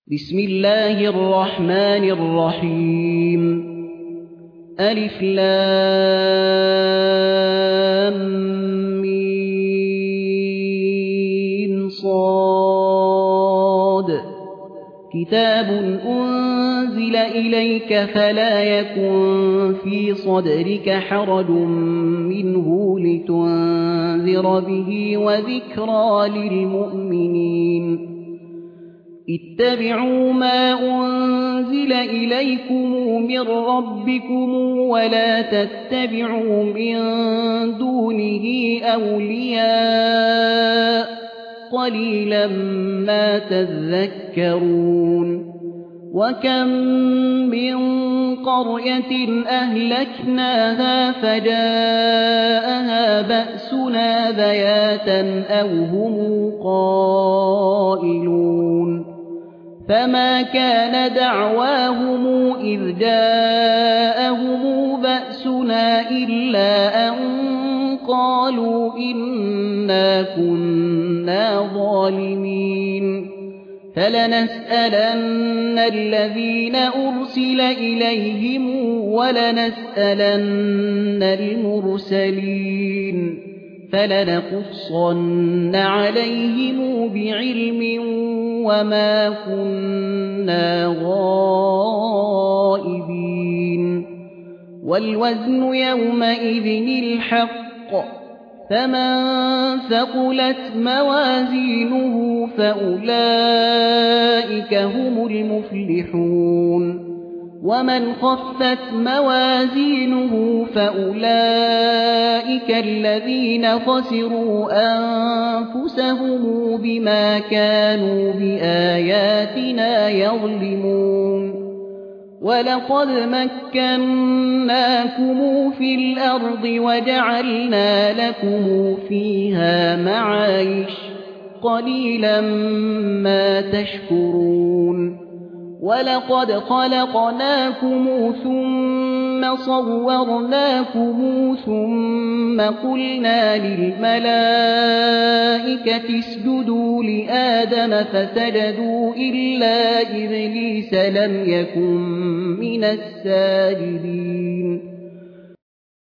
بسم الله الرحمن الرحيم ألف لام ميم صاد كتاب أنزل إليك فلا يكن في صدرك حرج منه لتنذر به وذكرى للمؤمنين اتبعوا ما أنزل إليكم من ربكم ولا تتبعوا من دونه أولياء قليلا ما تذكرون وكم من قرية أهلكناها فجاءها بأسنا بياتا أو هم قائلون فما كان دعواهم إذ جاءهم بأسنا إلا أن قالوا إنا كنا ظالمين فلنسألن الذين أرسل إليهم ولنسألن المرسلين فلنقصن عليهم بعلم وما كنا غائبين والوزن يومئذ الحق فمن ثقلت موازينه فأولئك هم المفلحون ومن خفت موازينه فأولئك الذين خسروا أنفسهم بما كانوا بآياتنا يظلمون ولقد مكناكم في الأرض وجعلنا لكم فيها معايش قليلا ما تشكرون ولقد خلقناكم ثم صورناكم ثم قلنا للملائكة اسجدوا لآدم فسجدوا إلا إبليس لم يكن من الساجدين